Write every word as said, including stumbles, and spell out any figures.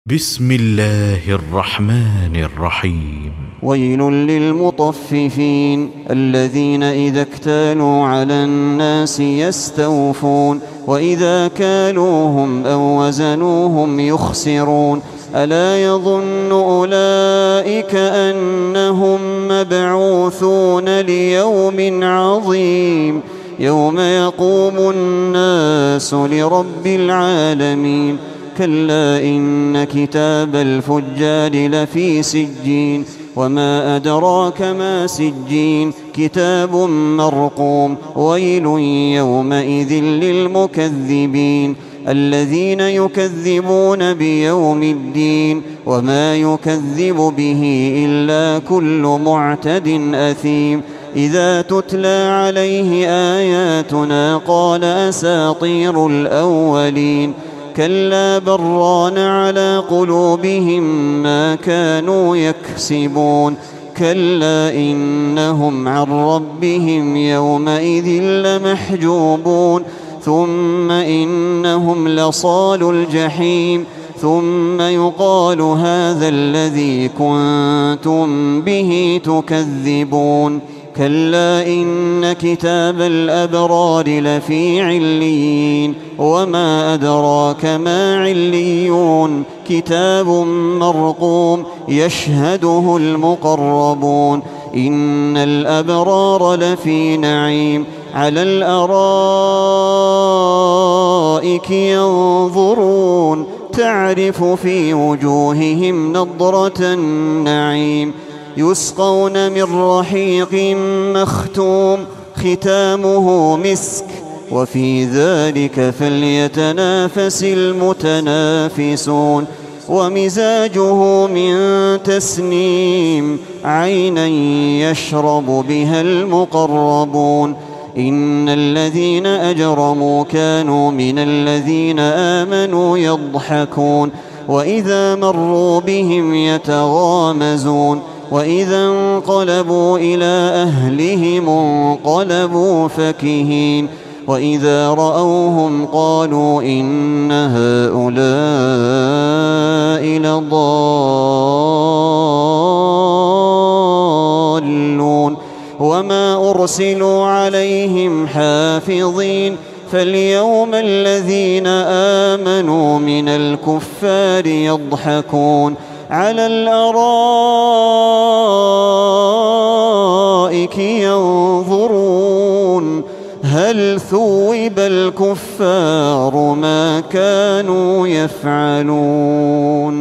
بسم الله الرحمن الرحيم. ويل للمطففين الذين إذا اكتالوا على الناس يستوفون وإذا كالوهم أو وزنوهم يخسرون ألا يظن أولئك أنهم مبعوثون ليوم عظيم يوم يقوم الناس لرب العالمين كلا إن كتاب الفجار لفي سجين وما أدراك ما سجين كتاب مرقوم ويل يومئذ للمكذبين الذين يكذبون بيوم الدين وما يكذب به إلا كل معتد أثيم إذا تتلى عليه آياتنا قال أساطير الأولين كلا بران على قلوبهم ما كانوا يكسبون كلا إنهم عن ربهم يومئذ لمحجوبون ثم إنهم لصالوا الجحيم ثم يقال هذا الذي كنتم به تكذبون كلا إن كتاب الأبرار لفي عليين وما أدراك ما عليون كتاب مرقوم يشهده المقربون إن الأبرار لفي نعيم على الأرائك ينظرون تعرف في وجوههم نضرة النعيم يسقون من رحيق مختوم ختامه مسك وفي ذلك فليتنافس المتنافسون ومزاجه من تسنيم عينا يشرب بها المقربون إن الذين أجرموا كانوا من الذين آمنوا يضحكون وإذا مروا بهم يتغامزون وإذا انقلبوا إلى أهلهم انقلبوا فكهين وإذا رأوهم قالوا إن هؤلاء لضالون وما أرسلوا عليهم حافظين فاليوم الذين آمنوا من الكفار يضحكون على الأرائك ينظرون هل ثوب الكفار ما كانوا يفعلون.